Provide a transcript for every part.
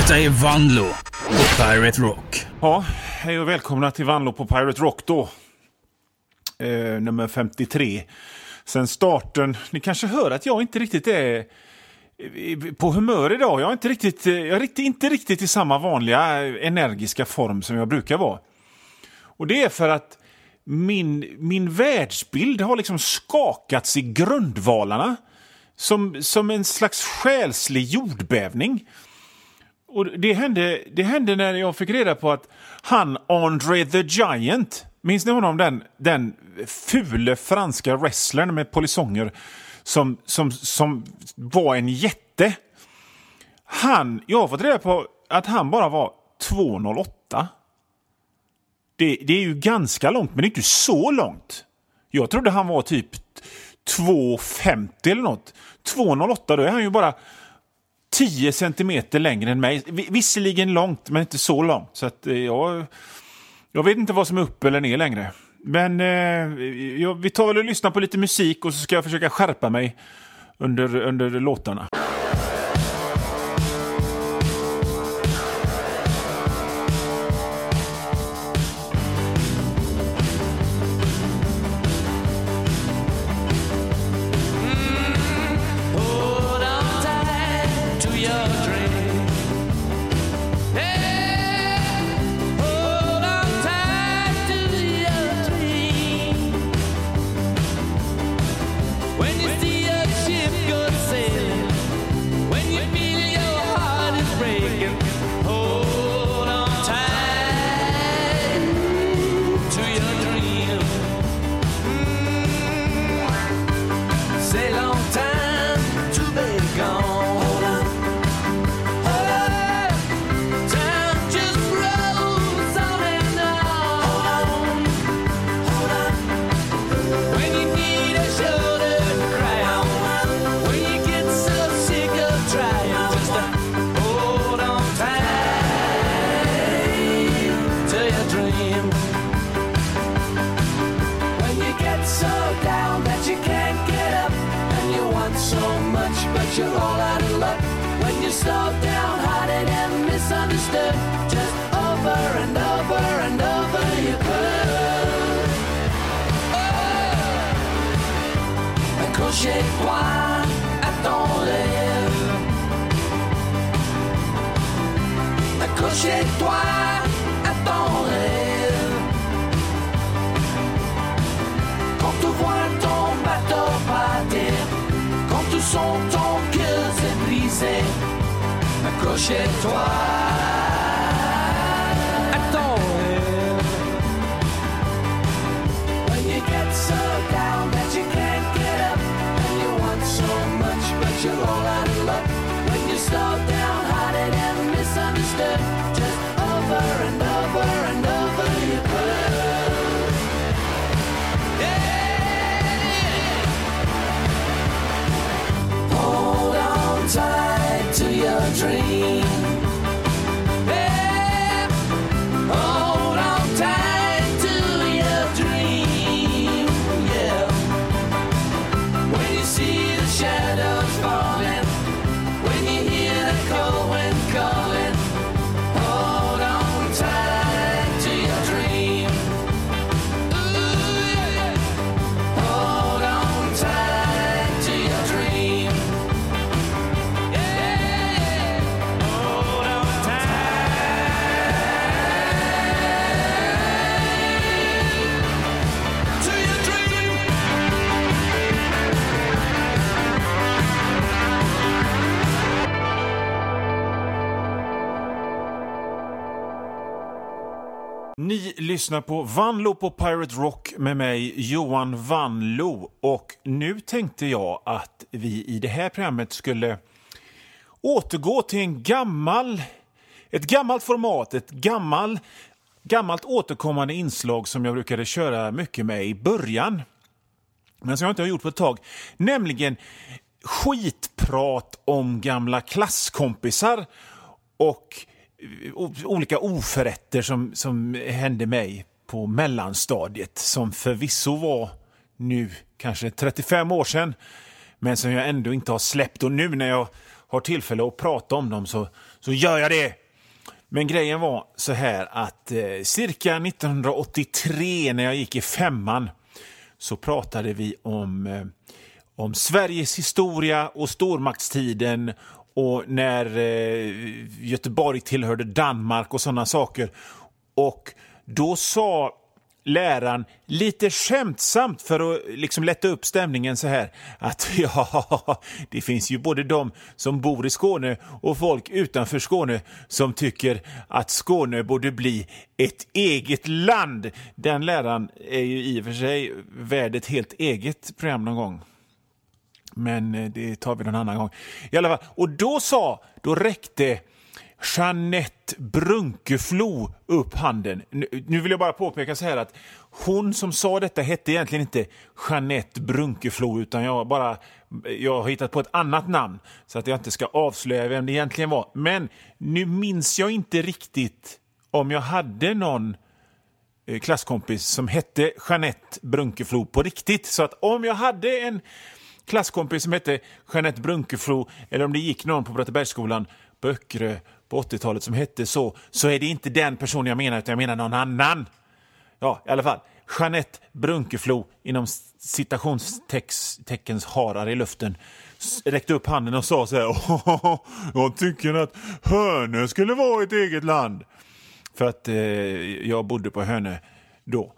Detta är Vanlo på Pirate Rock. Ja, hej och välkomna till Vanlo på Pirate Rock då. Nummer 53. Sen starten, ni kanske hör att jag inte riktigt är på humör idag. Jag är inte riktigt i samma vanliga energiska form som jag brukar vara. Och det är för att min världsbild har liksom skakats i grundvalarna. Som en slags själslig jordbävning. Och det hände när jag fick reda på att han Andre the Giant, minns ni honom, den fule franska wrestlern med polisonger som var en jätte. Jag har fått reda på att han bara var 2,08. Det är ju ganska långt, men inte så långt. Jag trodde han var typ 2,50 eller något. 2,08, då är han ju bara 10 centimeter längre än mig. Visserligen långt, men inte så långt. Så att jag vet inte vad som är upp eller ner längre. Men vi tar väl och lyssnar på lite musik och så ska jag försöka skärpa mig under låtarna. Accroche-toi à ton rêve. Accroche-toi à ton rêve. Quand tu vois ton bateau partir, quand tu sens ton cœur se briser, accroche-toi à ton rêve. When you get so down that you can't get up, but you're all out of luck. When you're slowed down, hearted and misunderstood, just over and over and over you could. Yeah. Hold on tight to your dream. Yeah. Hold on tight to your dream. Yeah. When you see the shadows falling, when you hear the cold wind calling, hold on tight to your dream. Ooh, yeah. Hold on tight to your dream. Yeah. Hold on tight to your dream. Ni lyssnar på Vanlo på Pirate Rock med mig, Johan Vanlo. Och nu tänkte jag att vi i det här programmet skulle återgå till ett gammalt format, ett gammalt återkommande inslag som jag brukade köra mycket med i början. Men som jag inte har gjort på ett tag. Nämligen skitprat om gamla klasskompisar och olika oförrätter som hände mig på mellanstadiet, som förvisso var nu kanske 35 år sedan, men som jag ändå inte har släppt. Och nu när jag har tillfälle att prata om dem så gör jag det. Men grejen var så här att cirka 1983 när jag gick i 5:an så pratade vi om Sveriges historia och stormaktstiden och när Göteborg tillhörde Danmark och sådana saker. Och då sa läraren lite skämtsamt för att liksom lätta upp stämningen så här att ja, det finns ju både de som bor i Skåne och folk utanför Skåne som tycker att Skåne borde bli ett eget land. Den läraren är ju i och för sig värd ett helt eget program någon gång. Men det tar vi någon annan gång. I alla fall. Och då räckte Jeanette Brunkeflo upp handen. Nu vill jag bara påpeka så här att hon som sa detta hette egentligen inte Jeanette Brunkeflo utan jag har hittat på ett annat namn så att jag inte ska avslöja vem det egentligen var. Men nu minns jag inte riktigt om jag hade någon klasskompis som hette Jeanette Brunkeflo på riktigt. Så att om jag hade en klasskompis som hette Jeanette Brunkeflo eller om det gick någon på Bratebergsskolan på Öckerö på 80-talet som hette så är det inte den personen jag menar utan jag menar någon annan. Ja, i alla fall. Jeanette Brunkeflo inom citationsteckens harar i luften räckte upp handen och sa så här: jag tycker att Hönö skulle vara ett eget land. För att jag bodde på Hönö då.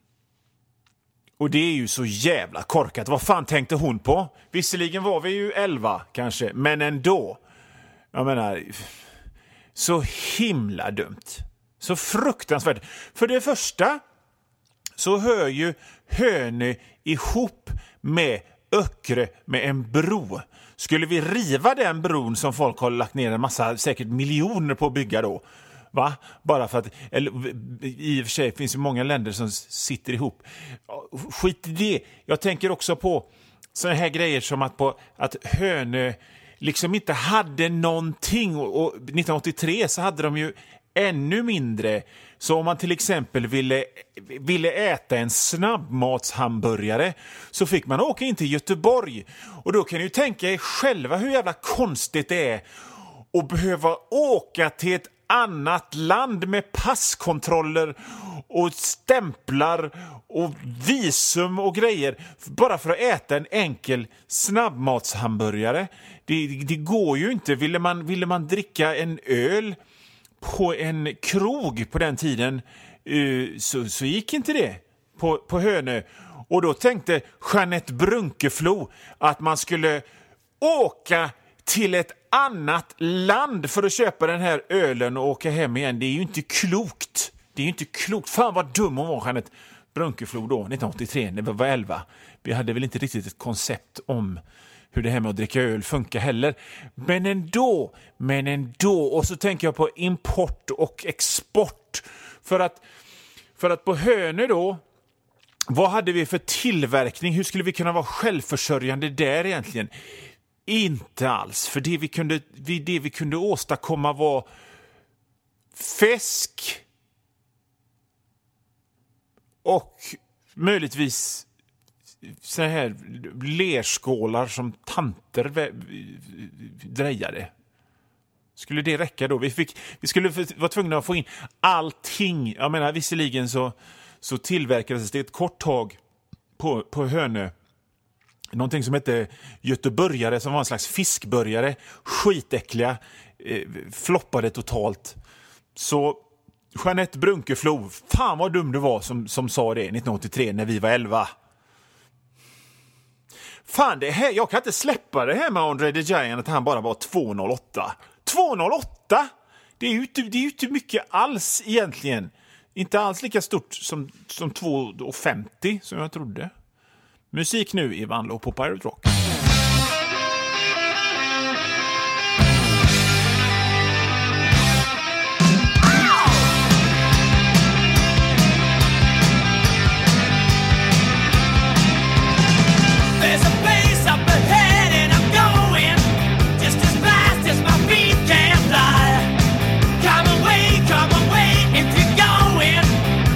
Och det är ju så jävla korkat. Vad fan tänkte hon på? Visserligen var vi ju 11 kanske, men ändå. Jag menar, så himla dumt. Så fruktansvärt. För det första så hör ju Hönö ihop med Öckerö med en bro. Skulle vi riva den bron som folk har lagt ner en massa, säkert miljoner på att bygga då? Va? Bara för att, eller, i och för sig finns ju många länder som sitter ihop. Skit i det. Jag tänker också på såna här grejer som att Hönö liksom inte hade någonting och 1983 så hade de ju ännu mindre. Så om man till exempel ville äta en snabbmatshamburgare så fick man åka in till Göteborg. Och då kan ni ju tänka er själva hur jävla konstigt det är att behöva åka till ett annat land med passkontroller och stämplar och visum och grejer bara för att äta en enkel snabbmatshamburgare. Det går ju inte. Ville man dricka en öl på en krog på den tiden så gick inte det på Hönö. Och då tänkte Jeanette Brunkeflo att man skulle åka till ett annat land för att köpa den här ölen och åka hem igen. Det är ju inte klokt. Det är ju inte klokt. Fan vad dum hon var, Jeanette Brunkeflo då, 1983 när vi var 11. Vi hade väl inte riktigt ett koncept om hur det här med att dricka öl funkar heller. Men ändå. Och så tänker jag på import och export. För att på Hönö då, vad hade vi för tillverkning? Hur skulle vi kunna vara självförsörjande där egentligen? Inte alls. För det vi kunde åstadkomma var fisk och möjligtvis så här lerskålar som tanter drejade. Skulle det räcka då? Vi skulle vara tvungna att få in allting. Jag menar, visserligen så tillverkades det ett kort tag på Hönö någonting som hette göteborgare, som var en slags fiskburgare. Skitäckliga, floppade totalt. Så Jeanette Brunkeflo, fan vad dum du var som sa det 1983 när vi var 11. Fan, det här, jag kan inte släppa det här med Andre the Giant att han bara var 2,08. 2,08? Det är ju inte mycket alls egentligen. Inte alls lika stort som 2,50 som jag trodde. Musik nu i Vanlo på Pirate Rock.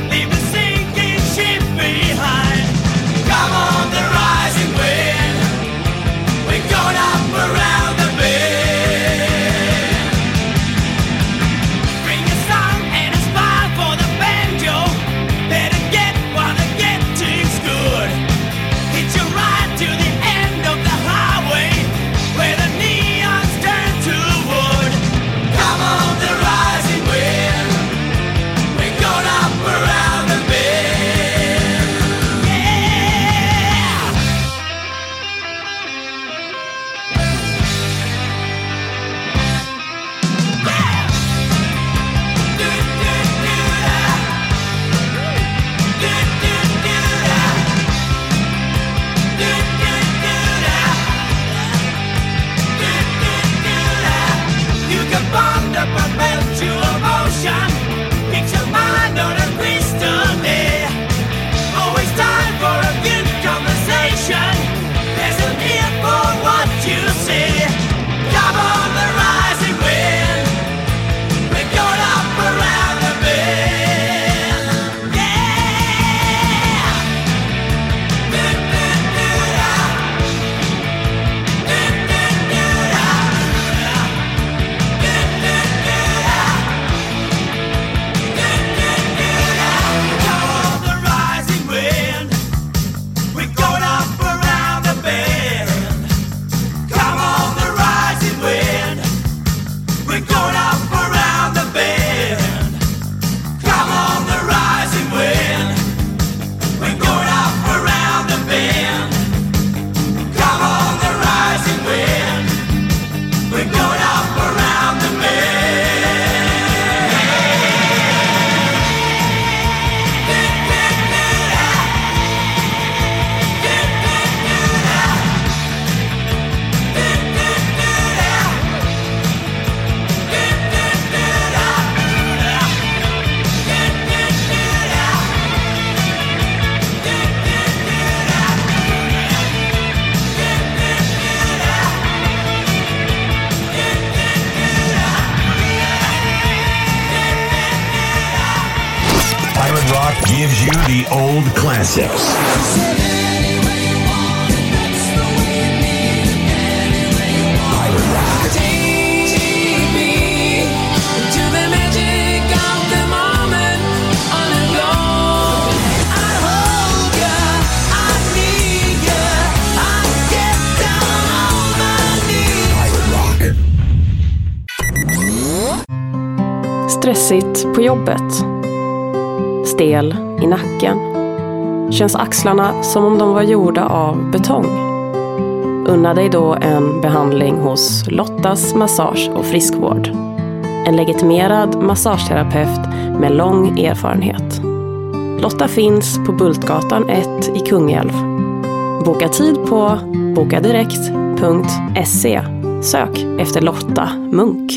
Come on the rising wind. gives you the old classics. Stressigt på jobbet. Stel i nacken. Känns axlarna som om de var gjorda av betong. Unna dig då en behandling hos Lottas Massage och Friskvård. En legitimerad massageterapeut med lång erfarenhet. Lotta finns på Bultgatan 1 i Kungälv. Boka tid på bokadirekt.se. Sök efter Lotta Munk.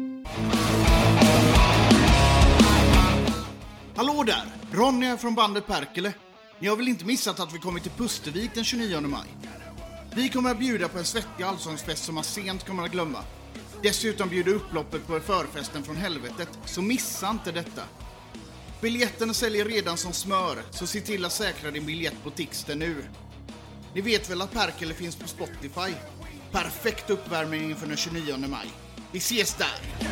Hallå där! Ronny är från bandet Perkele. Ni har väl inte missat att vi kommer till Pustervik den 29 maj? Vi kommer att bjuda på en svettig allsångsfest som man sent kommer att glömma. Dessutom bjuder upploppet på förfesten från helvetet, så missa inte detta. Biljetterna säljer redan som smör, så se till att säkra din biljett på Tixter nu. Ni vet väl att Perkele finns på Spotify? Perfekt uppvärmning inför den 29 maj. Vi ses där!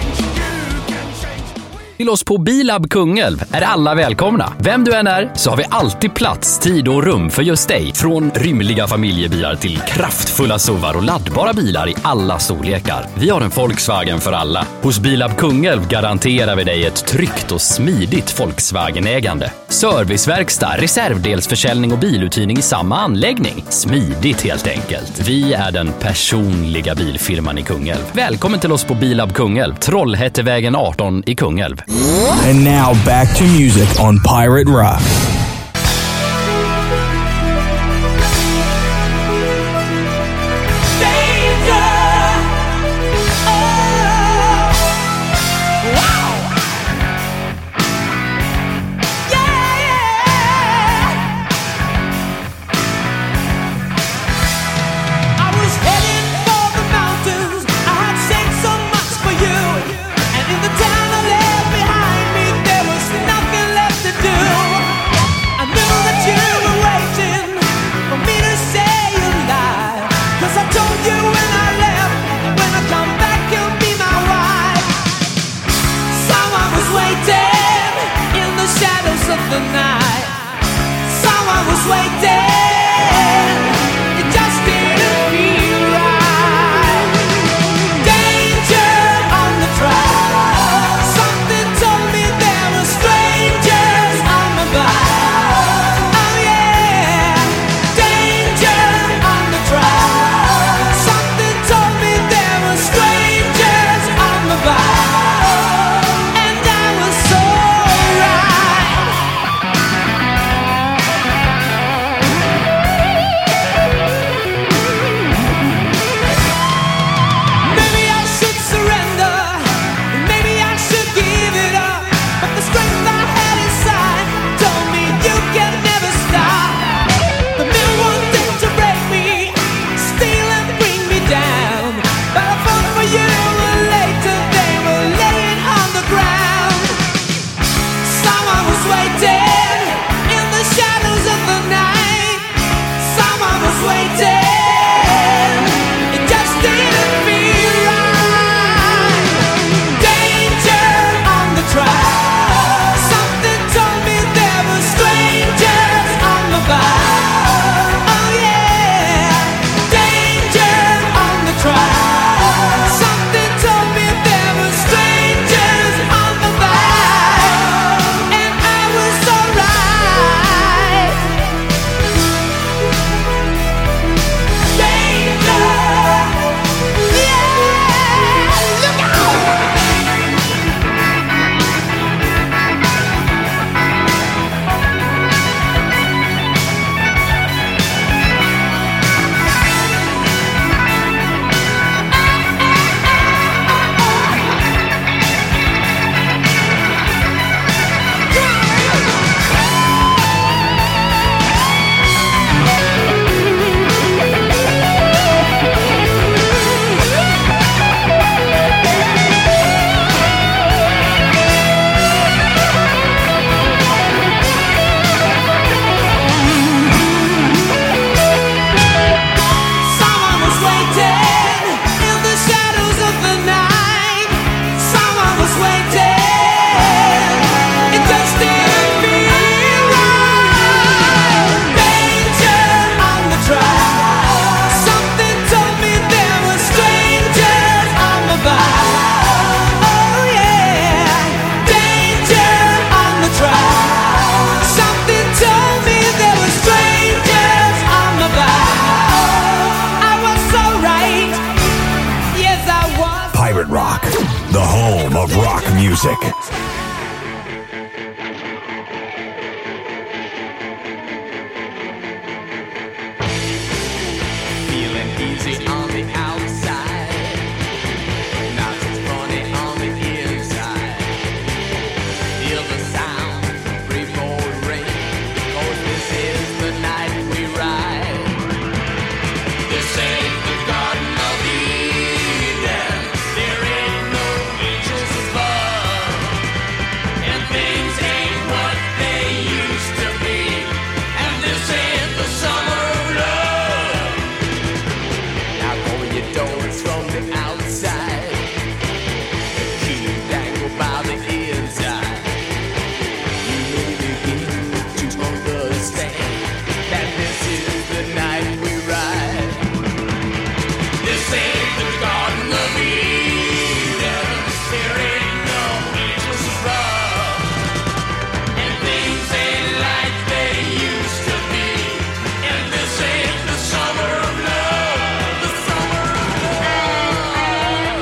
Till oss på Bilab Kungälv är alla välkomna. Vem du än är så har vi alltid plats, tid och rum för just dig. Från rymliga familjebilar till kraftfulla SUVar och laddbara bilar i alla storlekar. Vi har en Volkswagen för alla. Hos Bilab Kungälv garanterar vi dig ett tryggt och smidigt Volkswagen-ägande. Serviceverkstad, reservdelsförsäljning och biluthyrning i samma anläggning. Smidigt helt enkelt. Vi är den personliga bilfirman i Kungälv. Välkommen till oss på Bilab Kungälv, Trollhättevägen 18 i Kungälv. And now back to music on Pirate Rock. music. Feeling easy on the outside, not so funny on the inside. Feel the sound, free more rain, 'cause this is the night we ride. This ain't the Garden of Eden, there ain't no angels above, and things ain't what they used to be, and this ain't the summer of love. Now go your doors from the outside, the key dangle by the inside. You may begin to understand that this is the night we ride. This ain't the Garden of Eden, there ain't no angels above, and things ain't like they used to be, and this ain't the summer of love, the summer of love.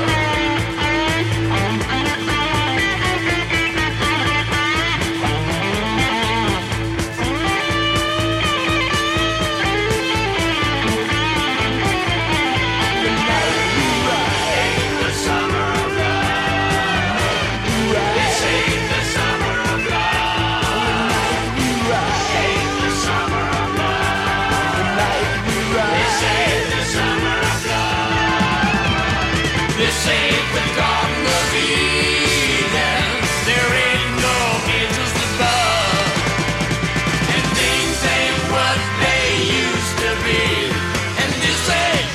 Ain't the summer of love. This ain't the summer of love. Ain't the summer of love. This ain't the summer of love. This ain't the Garden of Eden. There ain't no angels above, and things ain't what they used to be. And this ain't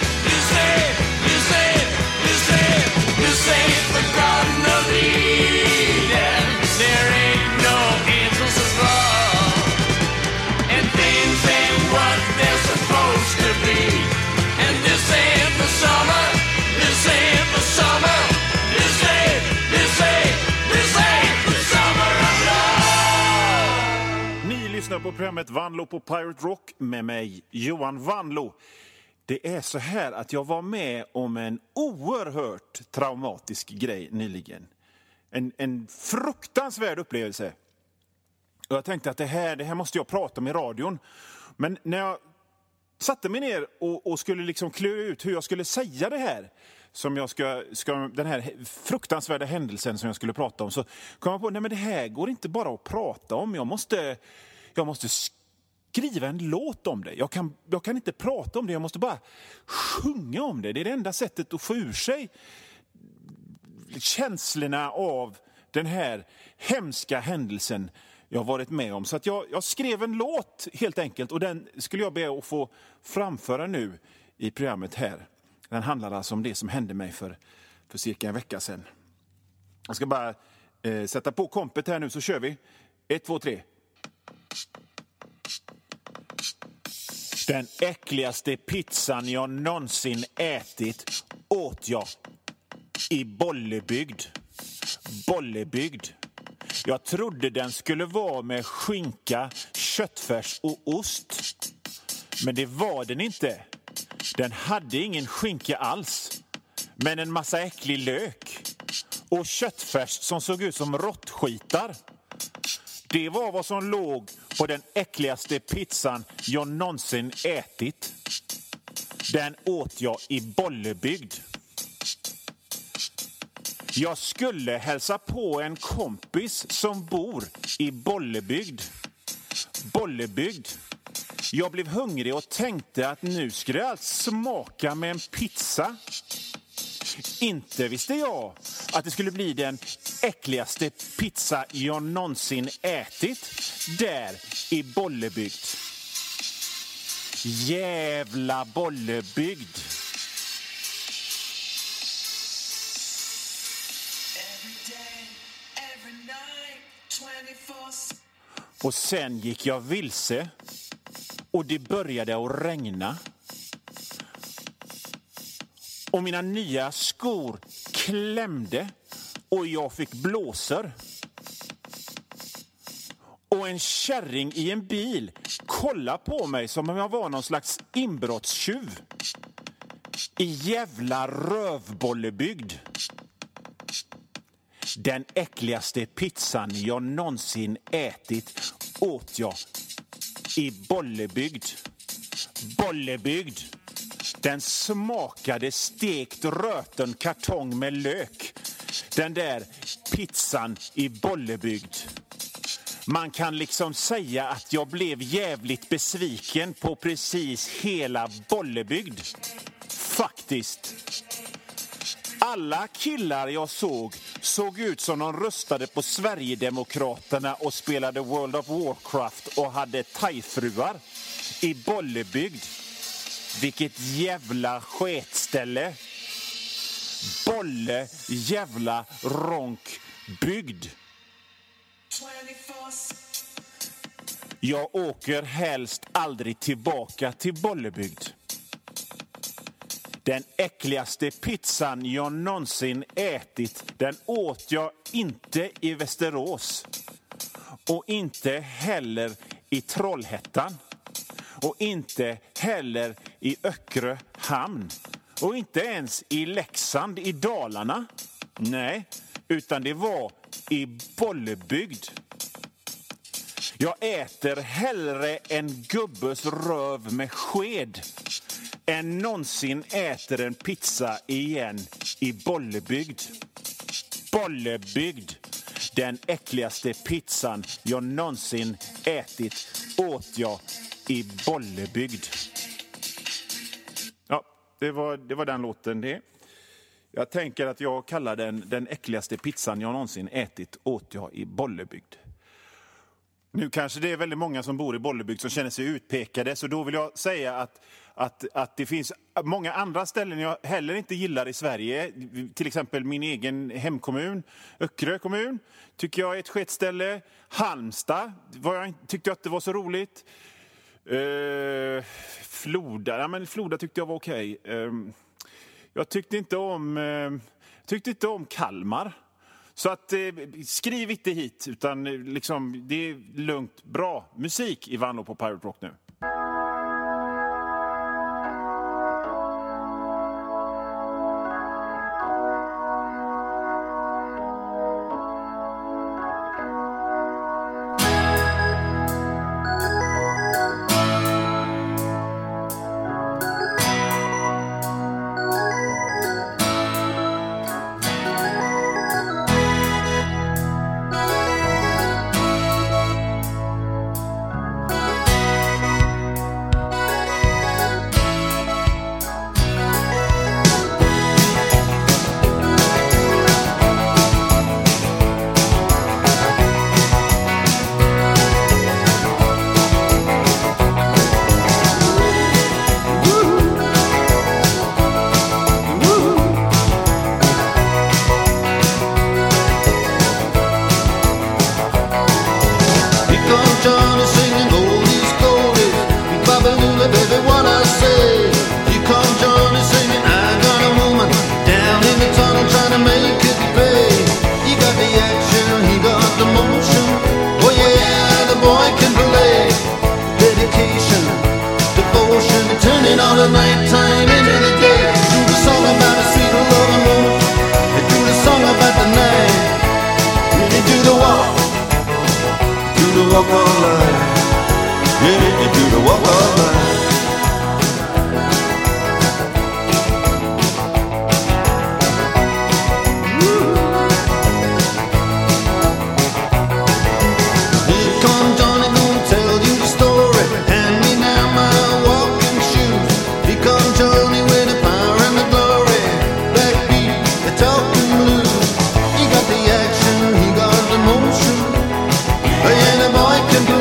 the Garden of Eden. There ain't no angels above, and things ain't what they're supposed to be. And this ain't the summer. This ain't the summer. This ain't the summer of love. Ni lyssnar på programmet Vanlo på Pirate Rock med mig, Johan Vanlo. Det är så här att jag var med om en oerhört traumatisk grej nyligen. En fruktansvärd upplevelse. Och jag tänkte att det här måste jag prata om i radion. Men när jag satte mig ner och skulle liksom klura ut hur jag skulle säga det här, som jag ska den här fruktansvärda händelsen som jag skulle prata om, så kom jag på, nej men det här går inte bara att prata om. Jag måste skriva en låt om det. Jag kan inte prata om det, jag måste bara sjunga om det. Det är det enda sättet att få ur sig känslorna av den här hemska händelsen jag har varit med om. Så att jag skrev en låt helt enkelt, och den skulle jag be att få framföra nu i programmet här. Den handlar alltså om det som hände mig för cirka en vecka sedan. Jag ska bara sätta på kompet här nu, så kör vi. 1, 2, 3. Den äckligaste pizzan jag någonsin ätit åt jag i Bollebygd. Jag trodde den skulle vara med skinka, köttfärs och ost. Men det var den inte. Den hade ingen skinka alls. Men en massa äcklig lök. Och köttfärs som såg ut som råttskitar. Det var vad som låg på den äckligaste pizzan jag någonsin ätit. Den åt jag i Bollebygd. Jag skulle hälsa på en kompis som bor i Bollebygd. Jag blev hungrig och tänkte att nu skulle allt smaka med en pizza. Inte visste jag att det skulle bli den äckligaste pizza jag någonsin ätit där i Bollebygd. Jävla Bollebygd. Och sen gick jag vilse och det började att regna. Och mina nya skor klämde och jag fick blåsor. Och en kärring i en bil kollade på mig som om jag var någon slags inbrottstjuv. I jävla Rövbollebygd. Den äckligaste pizzan jag någonsin ätit åt jag i Bollebygd. Bollebygd. Den smakade stekt röten kartong med lök. Den där pizzan i Bollebygd. Man kan liksom säga att jag blev jävligt besviken på precis hela Bollebygd. Faktiskt. Alla killar jag såg ut som de röstade på Sverigedemokraterna och spelade World of Warcraft och hade thai-fruar i Bollebygd. Vilket jävla sketställe. Bolle jävla ronkbygd. Jag åker helst aldrig tillbaka till Bollebygd. Den äckligaste pizzan jag någonsin ätit, den åt jag inte i Västerås. Och inte heller i Trollhättan. Och inte heller i Öckerö hamn. Och inte ens i Leksand i Dalarna. Nej, utan det var i Bollebygd. Jag äter hellre en gubbes röv med sked än någonsin äter en pizza igen i Bollebygd. Bollebygd. Den äckligaste pizzan jag någonsin ätit åt jag i Bollebygd. Ja, det var den låten det. Jag tänker att jag kallar den äckligaste pizzan jag någonsin ätit åt jag i Bollebygd. Nu kanske det är väldigt många som bor i Bollebygd som känner sig utpekade, så då vill jag säga att det finns många andra ställen jag heller inte gillar i Sverige. Till exempel min egen hemkommun, Öckerö kommun, tycker jag är ett sketställe. Halmstad tyckte jag att det var så roligt. Floda tyckte jag var okej. Jag tyckte inte om Kalmar. Så att skriv inte hit, utan liksom, det är lugnt. Bra musik i Vanlo på Pirate Rock nu. Can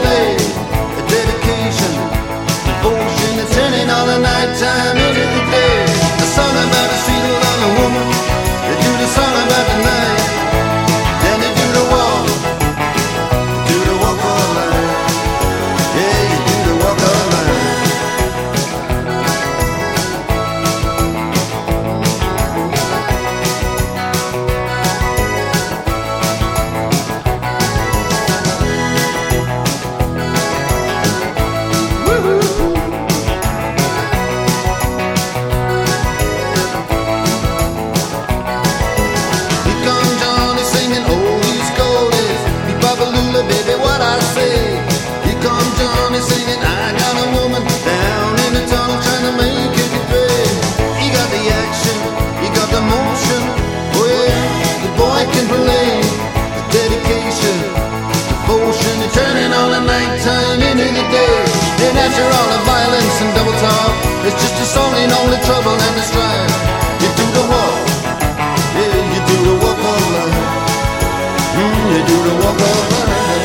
pressure, all the violence and double talk. It's just a song in only trouble and the strife. You do the walk, yeah, you do the walk of life. You do the walk of life.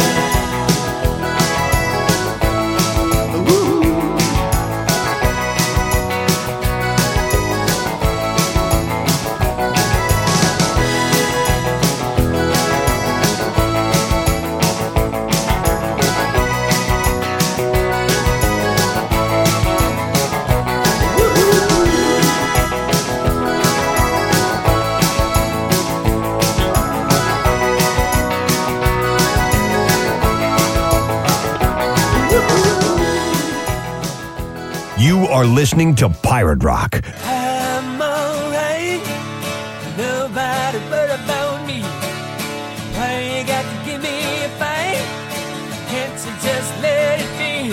You are listening to Pirate Rock. I'm alright. Nobody but about me. Why you got to give me a fight? Can't you just let it be?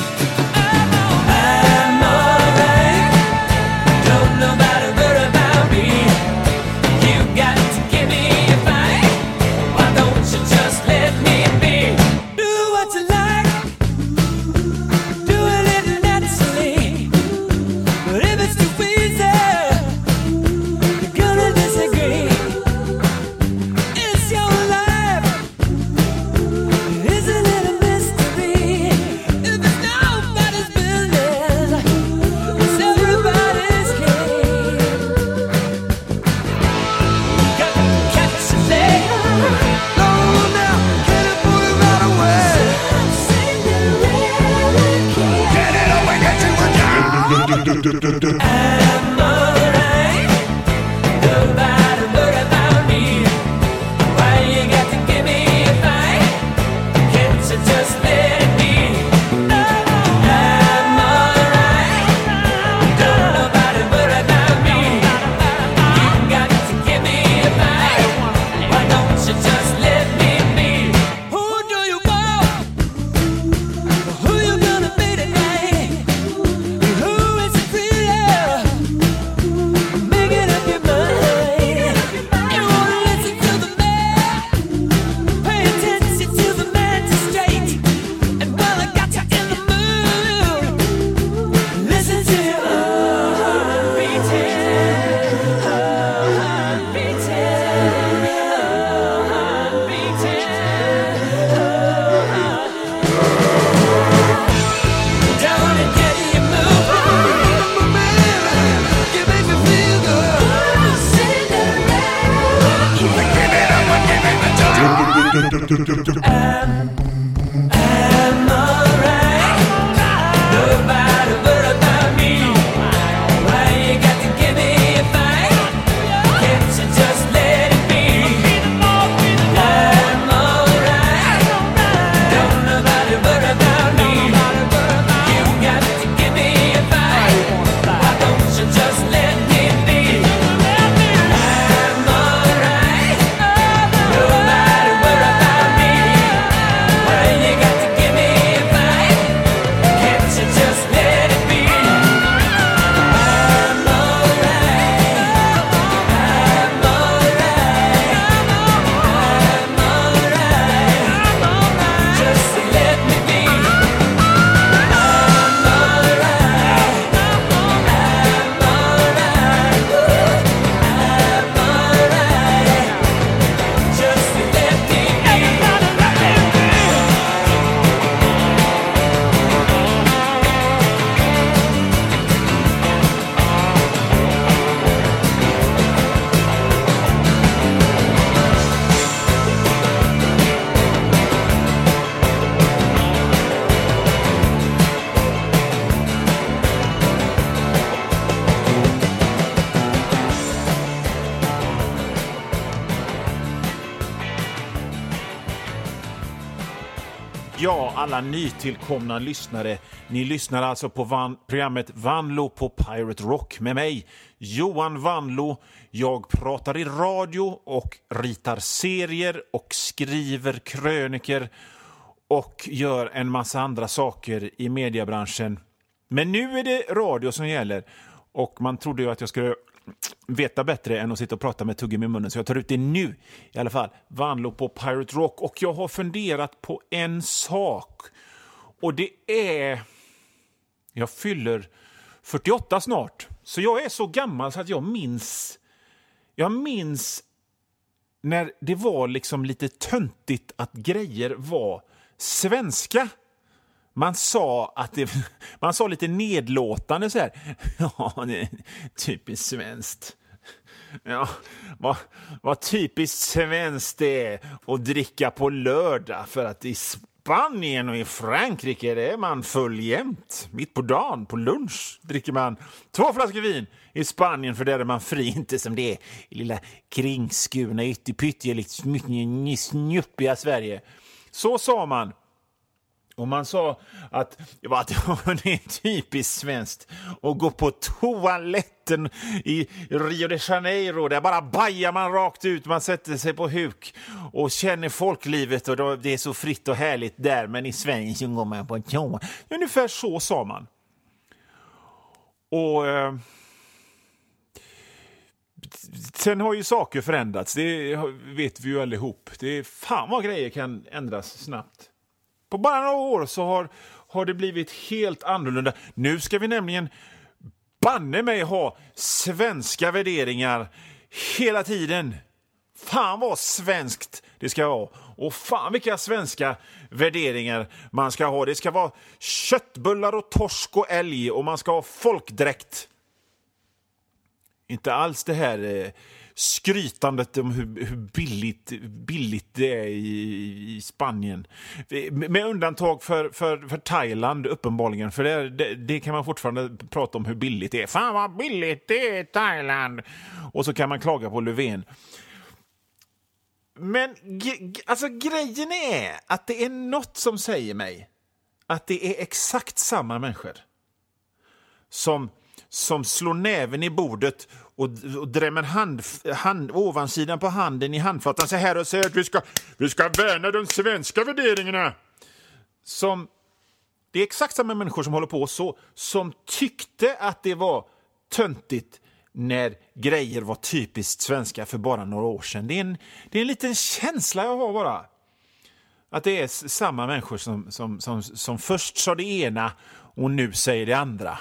I'm alright. Don't nobody but about me. You got to give me a fight. Why don't you just let me be? Do what you like. Do it naturally. But if it's too easy, you're gonna disagree. It's your life. Isn't it a mystery? If it's nobody's business, it's everybody's game. Got to catch a leg. No, now, get it, put it right away. Get it away, get you a job. I'm alright. Nobody worry about me. Why you got to give me a fight? Can't you just let it be? I'm alright. Don't nobody worry about me. You got to give me a fight. Why don't you just let me be? Who do you want? Who you gonna be tonight? Who is it real? Making up your mind. You wanna listen to the man? Pay attention to the magistrate. And while I got you in the mood, listen to your heart beating, heart beating, heart beating. Down and get you moving, you make me feel good. I'm alright. Nobody worry about me. Why you got to give me a fight? Can't you just let it be? I'm alright. Don't nobody worry about me. You got to give me a fight. Why don't you just let me be? I'm alright. Nobody worry about me. Why you got to give me a fight? Can't you just let it be? I'm alright. I'm alright. I'm alright. Just let me be. I'm alright. I'm alright. I'm alright. Just let me be. Ja, alla nytillkomna lyssnare. Ni lyssnar alltså på programmet Vanlo på Pirate Rock med mig, Johan Vanlo. Jag pratar i radio och ritar serier och skriver kröniker och gör en massa andra saker i mediebranschen. Men nu är det radio som gäller och man trodde ju att jag skulle veta bättre än att sitta och prata med tuggen i munnen, så jag tar ut det nu i alla fall. Vanlo på Pirate Rock, och jag har funderat på en sak, och det är Jag fyller 48 snart. Så jag är så gammal så att jag minns när det var liksom lite töntigt att grejer var svenska. Man sa lite nedlåtande så här. Ja, det är typiskt svenskt. Ja, vad typiskt svenskt det är att dricka på lördag, för att i Spanien och i Frankrike är man full jämt. Mitt på dagen, på lunch, dricker man 2 flaskor vin. I Spanien, för där är man fri, inte som det är i lilla kringskurna ytterpyttiga, lite snuppiga Sverige. Så sa man. Och man sa att det är typiskt svenskt att gå på toaletten i Rio de Janeiro. Där bara bajar man rakt ut, man sätter sig på huk och känner folklivet, och det är så fritt och härligt där. Men i Sverige så går man på en toa. Ungefär så sa man. Och sen har ju saker förändrats. Det vet vi ju allihop. Det är fan vad grejer kan ändras snabbt. På bara några år så har det blivit helt annorlunda. Nu ska vi nämligen banne mig ha svenska värderingar hela tiden. Fan vad svenskt det ska vara. Och fan vilka svenska värderingar man ska ha. Det ska vara köttbullar och torsk och älg, och man ska ha folkdräkt. Inte alls det här skrytandet om hur billigt det är i Spanien. Med undantag för Thailand uppenbarligen. För det kan man fortfarande prata om hur billigt det är. Fan vad billigt det är i Thailand. Och så kan man klaga på Löfven. Men alltså grejen är att det är något som säger mig att det är exakt samma människor som slår näven i bordet och drämmer ovansidan på handen i handflatan så här och säger att vi ska värna de svenska värderingarna. Det är exakt samma människor som håller på så, som tyckte att det var töntigt när grejer var typiskt svenska för bara några år sedan. Det är en liten känsla jag har bara. Att det är samma människor som först sa det ena och nu säger det andra.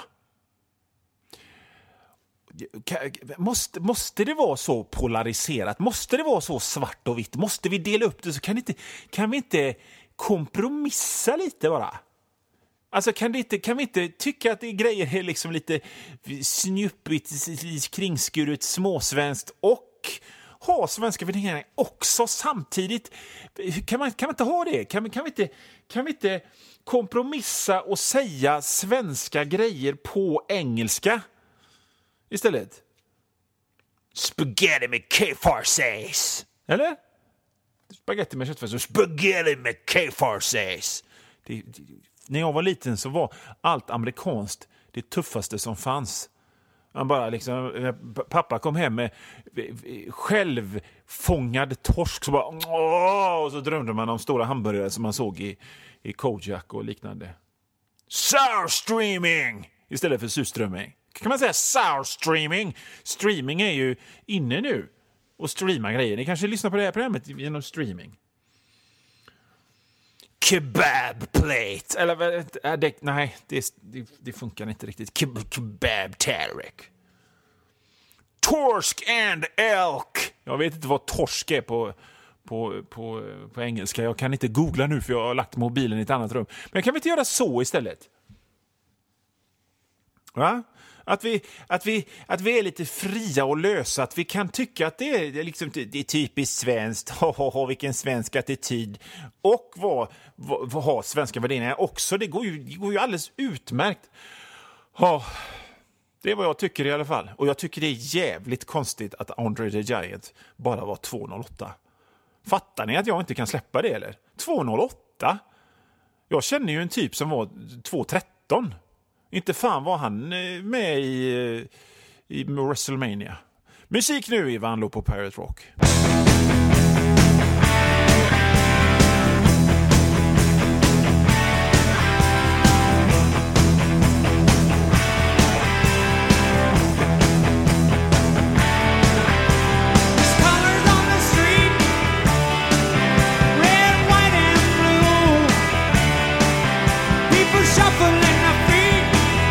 Måste det vara så polariserat? Måste det vara så svart och vitt? Måste vi dela upp det? Så kan vi inte kompromissa lite bara? Alltså kan vi inte tycka att det grejer är liksom lite snuppigt, kringskuret, småsvenskt och ha svenska värderingar också samtidigt? Kan man inte ha det? Kan vi inte kompromissa och säga svenska grejer på engelska istället? Spaghetti med K-farsace. Eller? Spaghetti med köttfärs och spaghetti med K-farsace. När jag var liten så var allt amerikanskt det tuffaste som fanns. Man bara liksom, pappa kom hem med självfångad torsk så bara, och så drömde man om stora hamburgare som man såg i Kojak och liknande. Sourstreaming istället för surströmming. Kan man säga sourstreaming? Streaming är ju inne nu. Och streama grejer. Ni kanske lyssnar på det här programmet genom streaming. Kebab plate. Eller nej, det funkar inte riktigt. Kebab Tarek. Torsk and elk. Jag vet inte vad torsk är på engelska. Jag kan inte googla nu för jag har lagt mobilen i ett annat rum. Men kan vi inte göra så istället? Va? Att vi är lite fria och lösa, att vi kan tycka att det är typiskt svenskt, vilken svensk attityd, och vad ha svenska värderingar också. Det går ju alldeles utmärkt. Det är vad jag tycker i alla fall. Och jag tycker det är jävligt konstigt att Andre the Giant bara var 2,08. Fattar ni att jag inte kan släppa det eller? 2,08? Jag känner ju en typ som var 2,13. Inte fan var han med i WrestleMania. Musik nu i Vanlo på Pirate Rock. Shuffling their feet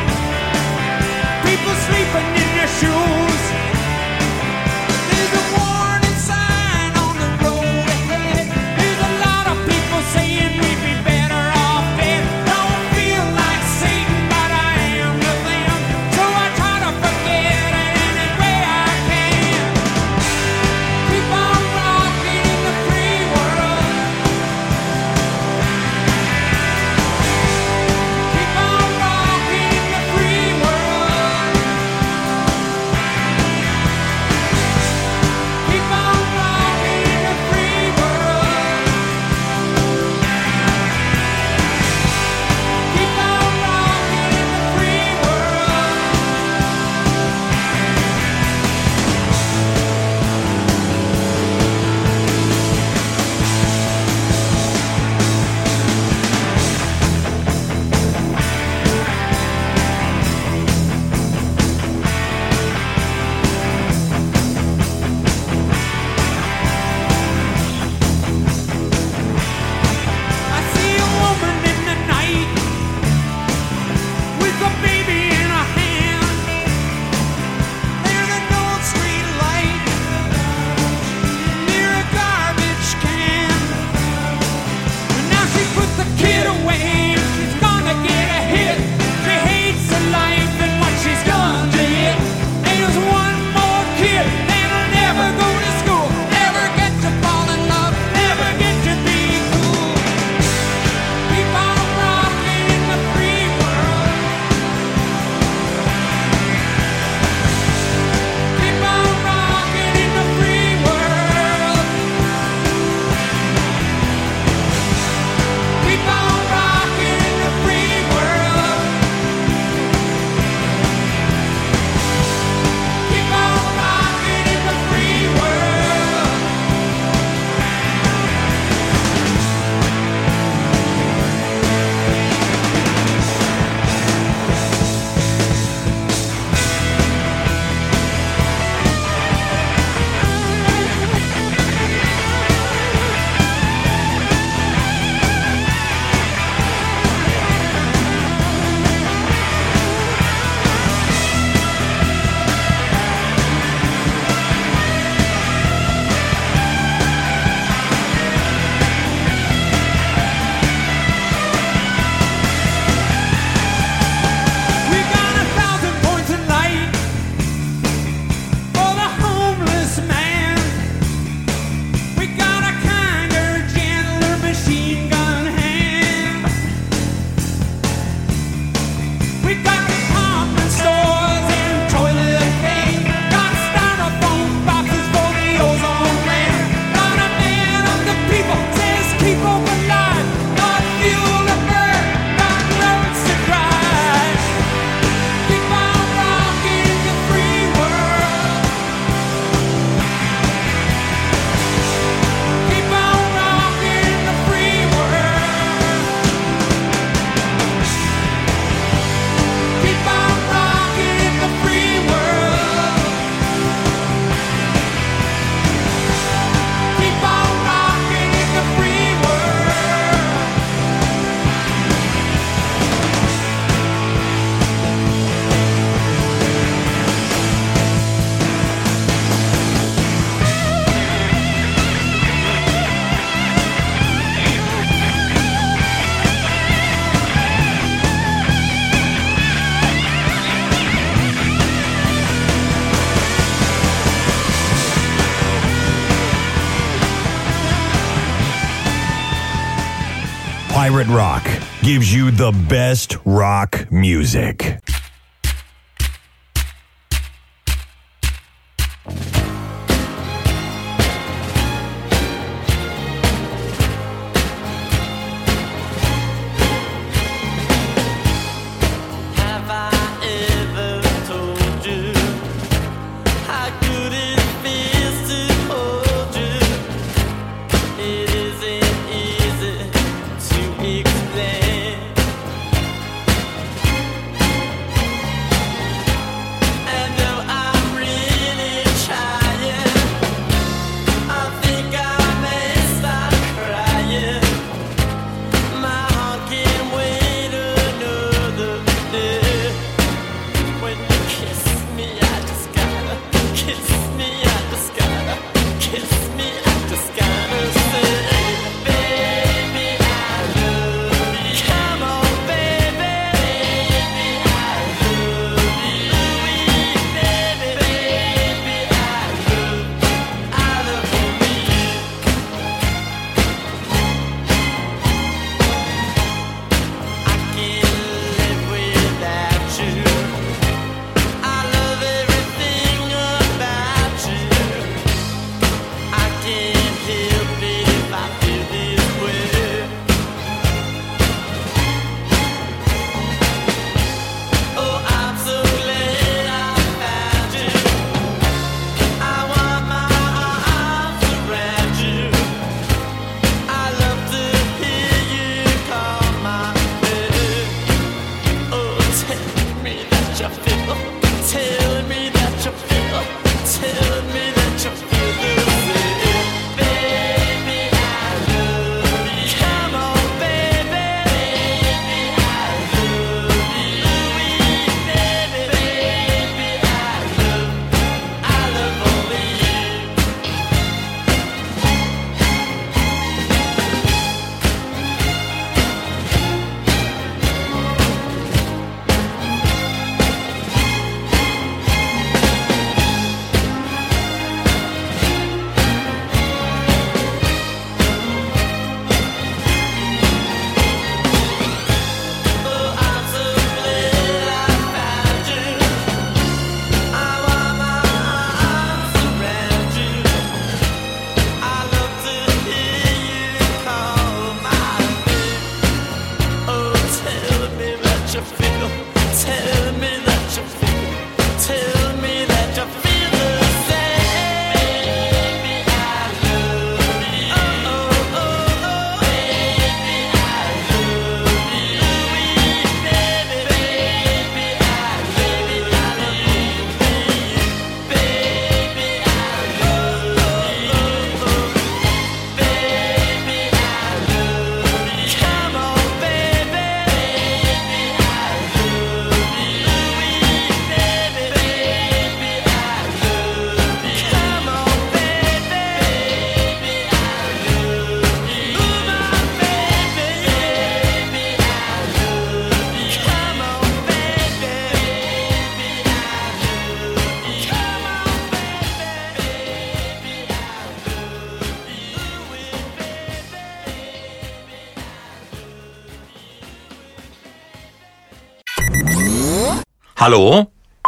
Pirate Rock gives you the best rock music. Hallå?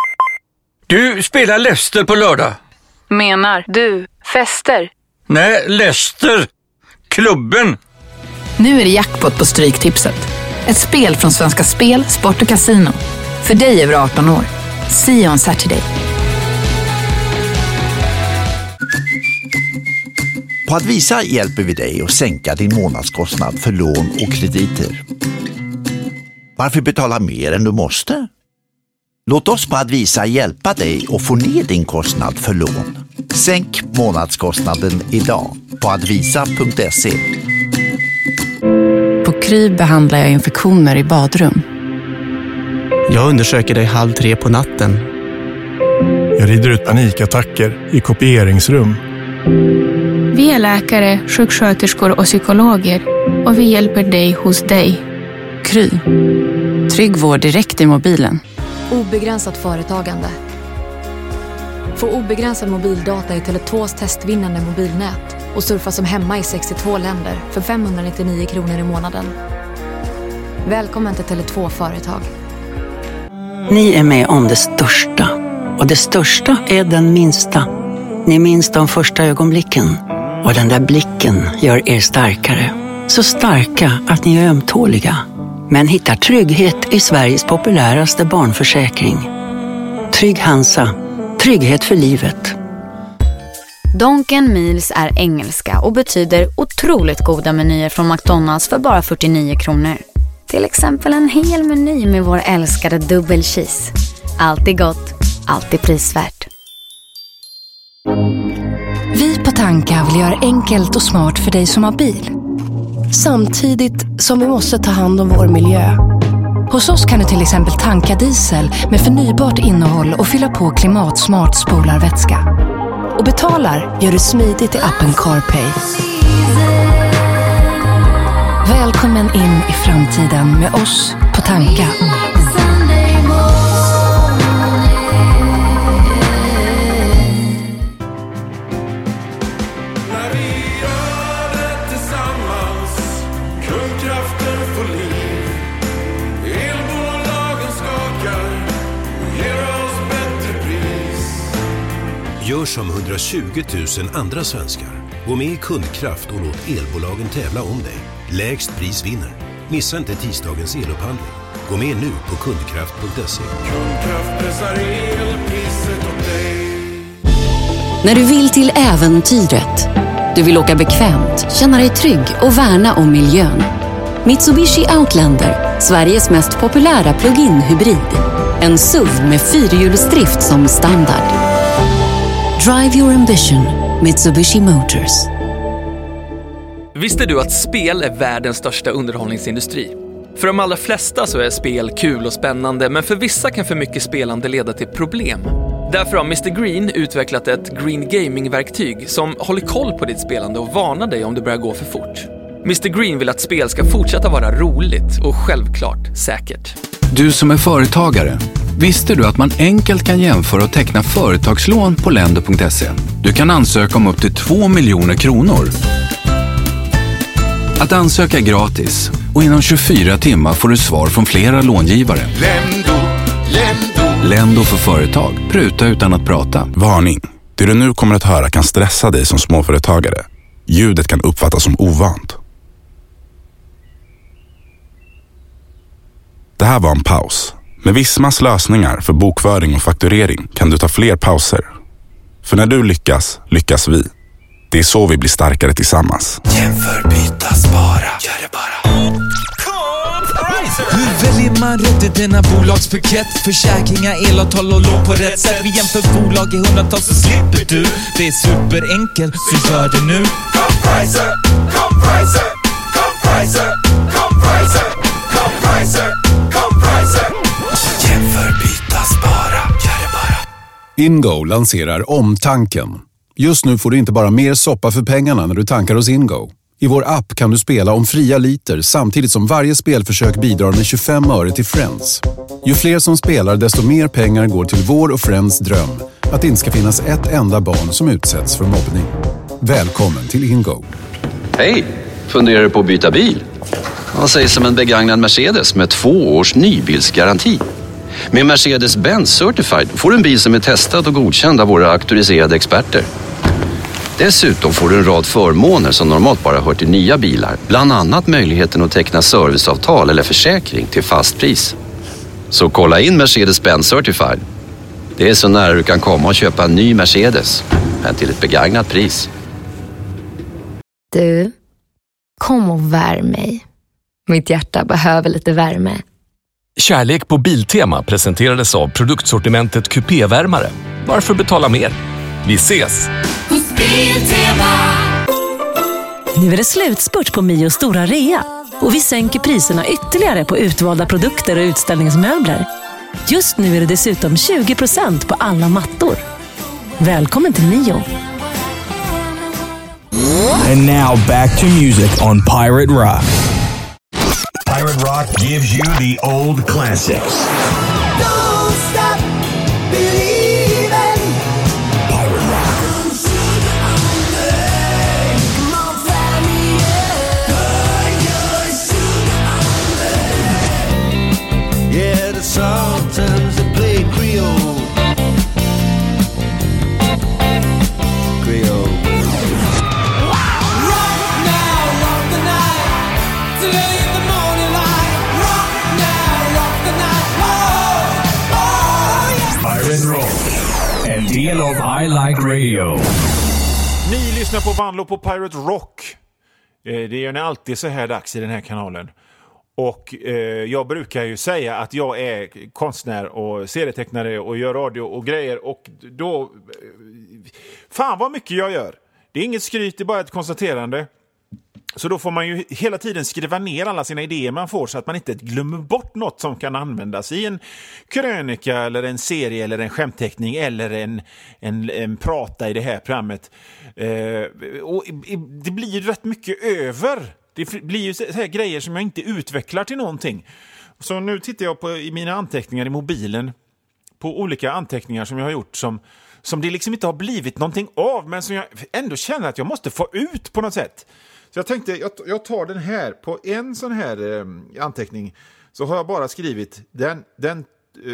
Du spelar Leicester på lördag. Menar du fester? Nej, Leicester. Klubben. Nu är det jackpot på Stryktipset. Ett spel från Svenska Spel, Sport och Casino. För dig över 18 år. See you on Saturday. På Advisa hjälper vi dig att sänka din månadskostnad för lån och krediter. Varför betala mer än du måste? Låt oss på Advisa hjälpa dig att få ner din kostnad för lån. Sänk månadskostnaden idag på advisa.se. På Kry behandlar jag infektioner i badrum. Jag undersöker dig 2:30 på natten. Jag rider ut panikattacker i kopieringsrum. Vi är läkare, sjuksköterskor och psykologer och vi hjälper dig hos dig. Kry. Trygg vård direkt i mobilen. Obegränsat företagande. Få obegränsad mobildata i Tele2s testvinnande mobilnät. och surfa som hemma i 62 länder för 599 kronor i månaden. Välkommen till Tele2 Företag. Ni är med om det största. Och det största är den minsta. Ni minns de första ögonblicken. Och den där blicken gör er starkare. Så starka att ni är ömtåliga. Men hittar trygghet i Sveriges populäraste barnförsäkring. Trygg Hansa. Trygghet för livet. Donken Meals är engelska och betyder otroligt goda menyer från McDonalds för bara 49 kronor. Till exempel en hel meny med vår älskade dubbel cheese. Alltid gott, alltid prisvärt. Vi på Tanka vill göra enkelt och smart för dig som har bil. Samtidigt som vi måste ta hand om vår miljö. Hos oss kan du till exempel tanka diesel med förnybart innehåll och fylla på klimatsmart spolarvätska. Och betalar gör du smidigt i appen CarPay. Välkommen in i framtiden med oss på Tanka. Gör som 120 000 andra svenskar. Gå med i Kundkraft och låt elbolagen tävla om dig. Lägst pris vinner. Missa inte tisdagens elupphandling. Gå med nu på kundkraft.se. Kundkraft pressar elpriset åt dig. När du vill till äventyret. Du vill åka bekvämt, känna dig trygg och värna om miljön. Mitsubishi Outlander, Sveriges mest populära plug-in-hybrid. En SUV med fyrhjulsdrift som standard. Drive your ambition, Mitsubishi Motors. Visste du att spel är världens största underhållningsindustri? För de allra flesta så är spel kul och spännande, men för vissa kan för mycket spelande leda till problem. Därför har Mr. Green utvecklat ett Green Gaming-verktyg som håller koll på ditt spelande och varnar dig om det börjar gå för fort. Mr. Green vill att spel ska fortsätta vara roligt och självklart säkert. Du som är företagare, visste du att man enkelt kan jämföra och teckna företagslån på lendo.se? Du kan ansöka om upp till 2 miljoner kronor. Att ansöka är gratis och inom 24 timmar får du svar från flera långivare. Lendo för företag. Pruta utan att prata. Varning. Det du nu kommer att höra kan stressa dig som småföretagare. Ljudet kan uppfattas som ovant. Det här var en paus. Med Vismas lösningar för bokföring och fakturering kan du ta fler pauser. För när du lyckas, lyckas vi. Det är så vi blir starkare tillsammans. Jämför, byta, spara. Gör det bara. Hur väljer man rätt i denna bolagspaket? Försäkringar, elavtal och lån på rätt sätt. Vi jämför bolag i hundratals så slipper du. Det är superenkelt, så gör det nu. Compriser, compriser, compriser, compriser, compriser, compriser. Jämför, byta, spara. Gör det bara. Ingo lanserar omtanken. Just nu får du inte bara mer soppa för pengarna när du tankar hos Ingo. I vår app kan du spela om fria liter samtidigt som varje spelförsök bidrar med 25 öre till Friends. Ju fler som spelar desto mer pengar går till vår och Friends dröm att det inte ska finnas ett enda barn som utsätts för mobbning. Välkommen till Ingo. Hej, funderar du på att byta bil? Vad sägs om en begagnad Mercedes med 2 års nybilsgaranti? Med Mercedes-Benz Certified får du en bil som är testad och godkänd av våra auktoriserade experter. Dessutom får du en rad förmåner som normalt bara hör till nya bilar. Bland annat möjligheten att teckna serviceavtal eller försäkring till fast pris. Så kolla in Mercedes-Benz Certified. Det är så nära du kan komma och köpa en ny Mercedes, men till ett begagnat pris. Du, kom och värm mig. Mitt hjärta behöver lite värme. Kärlek på Biltema presenterades av produktsortimentet Coupé-värmare. Varför betala mer? Vi ses! Nu är det slutspurt på Mios stora rea och vi sänker priserna ytterligare på utvalda produkter och utställningsmöbler. Just nu är det dessutom 20% på alla mattor. Välkommen till Mio. And now back to music on Pirate Rock. Pirate Rock gives you the old classics. Don't stop believing. Pirate Rock. del av I Like Radio. Ni lyssnar på Vanlo på Pirate Rock. Det gör ni alltid så här dags i den här kanalen. Och jag brukar ju säga att jag är konstnär och serietecknare och gör radio och grejer. Och då... fan vad mycket jag gör. Det är inget skryt, det är bara ett konstaterande. Så då får man ju hela tiden skriva ner alla sina idéer man får så att man inte glömmer bort något som kan användas i en krönika eller en serie eller en skämtteckning eller en prata i det här programmet. Och det blir ju rätt mycket över. Det blir ju så här grejer som jag inte utvecklar till någonting. Så nu tittar jag på i mina anteckningar i mobilen på olika anteckningar som jag har gjort som det liksom inte har blivit någonting av, men som jag ändå känner att jag måste få ut på något sätt. Så jag tänkte, jag tar den här på en sån här anteckning, så har jag bara skrivit den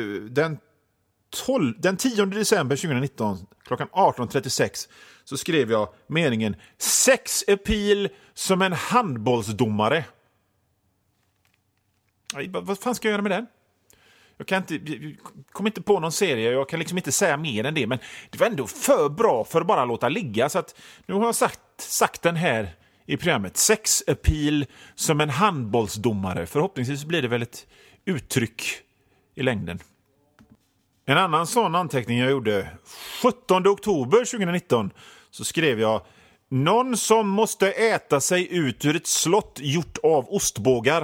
10 december 2019 klockan 18:36 så skrev jag meningen sex appeal som en handbollsdomare. Vad fan ska jag göra med den? Jag kommer inte på någon serie, jag kan liksom inte säga mer än det, men det var ändå för bra för att bara låta ligga, så att nu har jag sagt den här i programmet. Sex appeal som en handbollsdomare. Förhoppningsvis blir det väl ett uttryck i längden. En annan sån anteckning jag gjorde 17 oktober 2019 så skrev jag någon som måste äta sig ut ur ett slott gjort av ostbågar.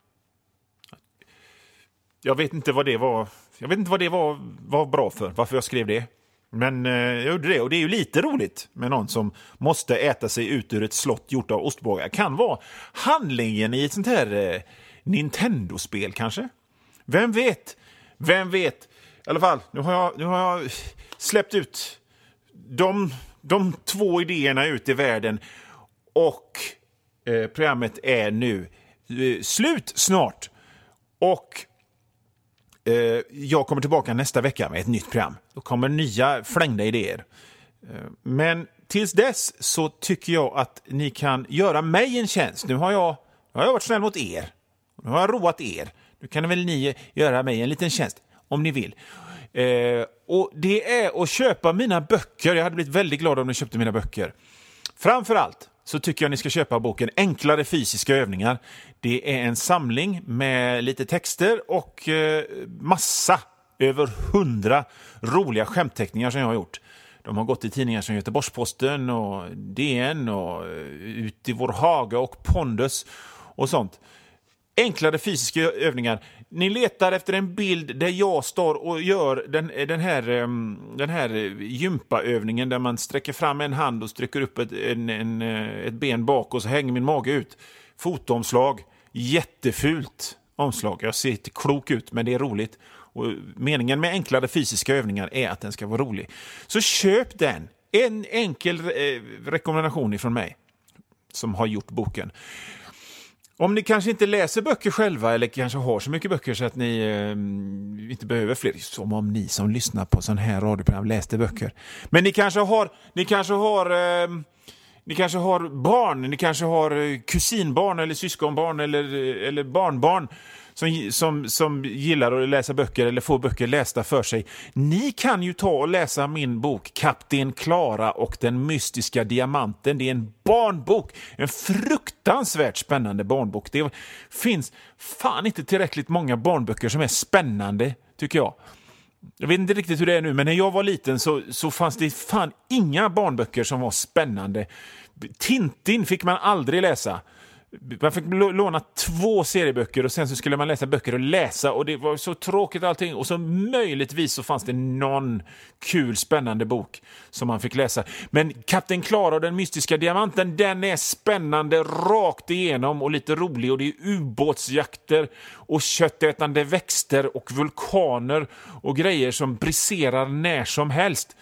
Jag vet inte vad det var. Jag vet inte vad det var bra för, varför jag skrev det. Men jag gjorde det, och det är ju lite roligt med någon som måste äta sig ut ur ett slott gjort av ostbågar. Kan vara handlingen i ett sånt här Nintendo-spel kanske. Vem vet? I alla fall, nu har jag släppt ut de två idéerna ut i världen, och programmet är nu slut snart. Och jag kommer tillbaka nästa vecka med ett nytt program. Då kommer nya flängda idéer. Men tills dess så tycker jag att ni kan göra mig en tjänst. Nu har jag varit snäll mot er. Nu har jag roat er. Nu kan väl ni göra mig en liten tjänst om ni vill. Och det är att köpa mina böcker. Jag hade blivit väldigt glad om ni köpte mina böcker. Framförallt så tycker jag ni ska köpa boken Enklare fysiska övningar. Det är en samling med lite texter och över 100 roliga skämtteckningar som jag har gjort. De har gått i tidningar som Göteborgsposten och DN och Ut i vår hage och Pondus och sånt. Enklare fysiska övningar. Ni letar efter en bild där jag står och gör den här gympaövningen där man sträcker fram en hand och sträcker upp ett ben bak och så hänger min mage ut. Fotoomslag. Jättefult omslag. Jag ser inte klok ut, men det är roligt. Och meningen med enklare fysiska övningar är att den ska vara rolig. Så köp den. En enkel rekommendation ifrån mig som har gjort boken. Om ni kanske inte läser böcker själva eller kanske har så mycket böcker så att ni inte behöver fler, som om ni som lyssnar på sån här radioprogram läste böcker. Men ni kanske har barn, ni kanske har kusinbarn eller syskonbarn eller barnbarn som gillar att läsa böcker eller få böcker lästa för sig. Ni kan ju ta och läsa min bok Kapten Klara och den mystiska diamanten. Det är en barnbok, en fruktansvärt spännande barnbok. Det finns fan inte tillräckligt många barnböcker som är spännande, tycker jag. Jag vet inte riktigt hur det är nu, men när jag var liten så fanns det fan inga barnböcker som var spännande. Tintin fick man aldrig läsa. Man fick låna 2 serieböcker och sen så skulle man läsa böcker och läsa, och det var så tråkigt allting. Och så möjligtvis så fanns det någon kul spännande bok som man fick läsa. Men Kapten Klara och den mystiska diamanten, den är spännande rakt igenom och lite rolig, och det är ubåtsjakter och köttätande växter och vulkaner och grejer som briserar när som helst.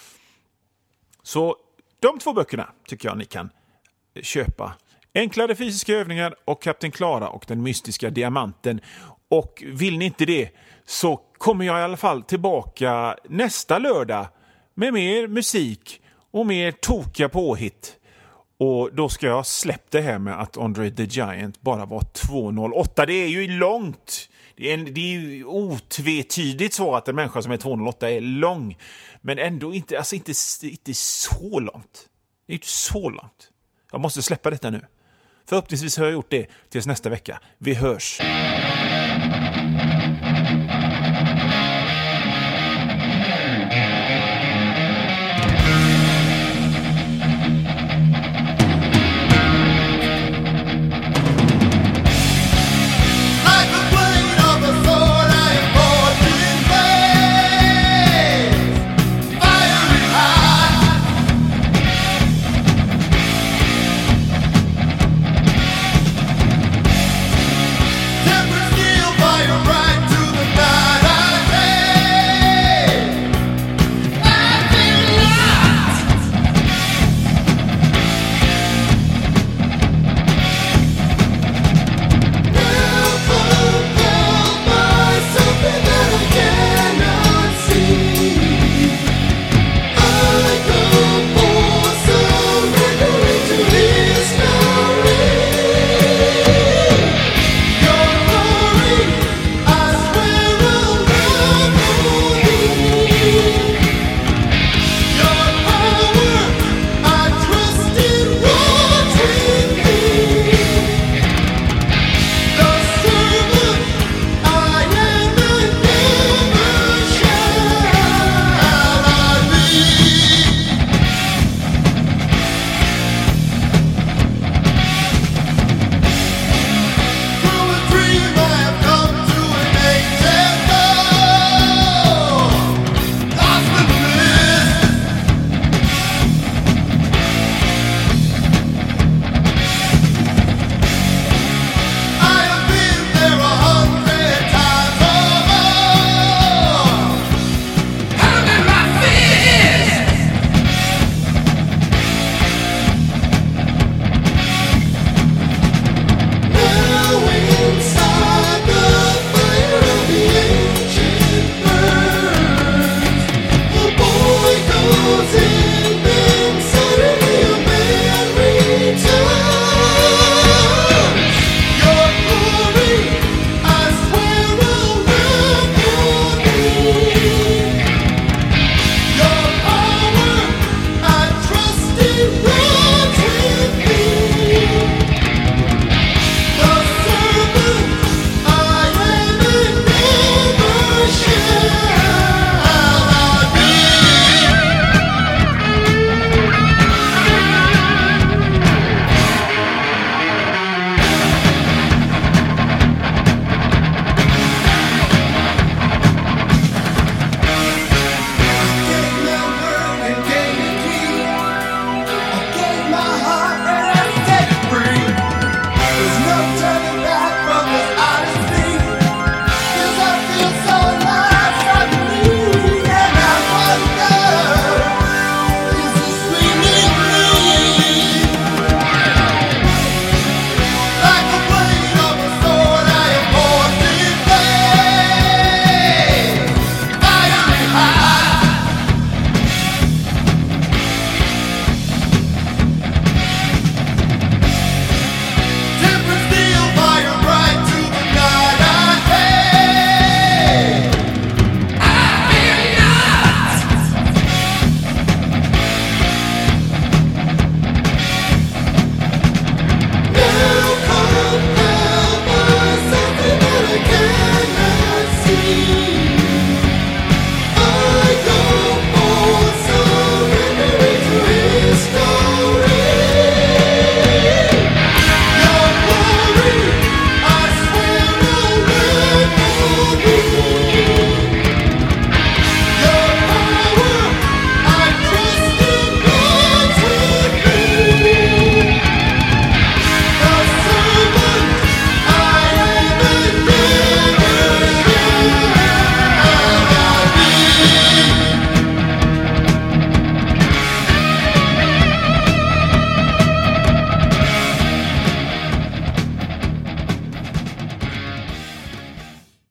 Så de 2 böckerna tycker jag ni kan köpa. Enklare fysiska övningar och Kapten Klara och den mystiska diamanten. Och vill ni inte det så kommer jag i alla fall tillbaka nästa lördag med mer musik och mer tokiga påhitt. Och då ska jag släppa det här med att Andre the Giant bara var 2.08. Det är ju långt. Det är ju otvetydigt så att en människa som är 2,08 är lång. Men ändå inte så långt. Det är inte så långt. Jag måste släppa detta nu. Förhoppningsvis har jag gjort det tills nästa vecka. Vi hörs.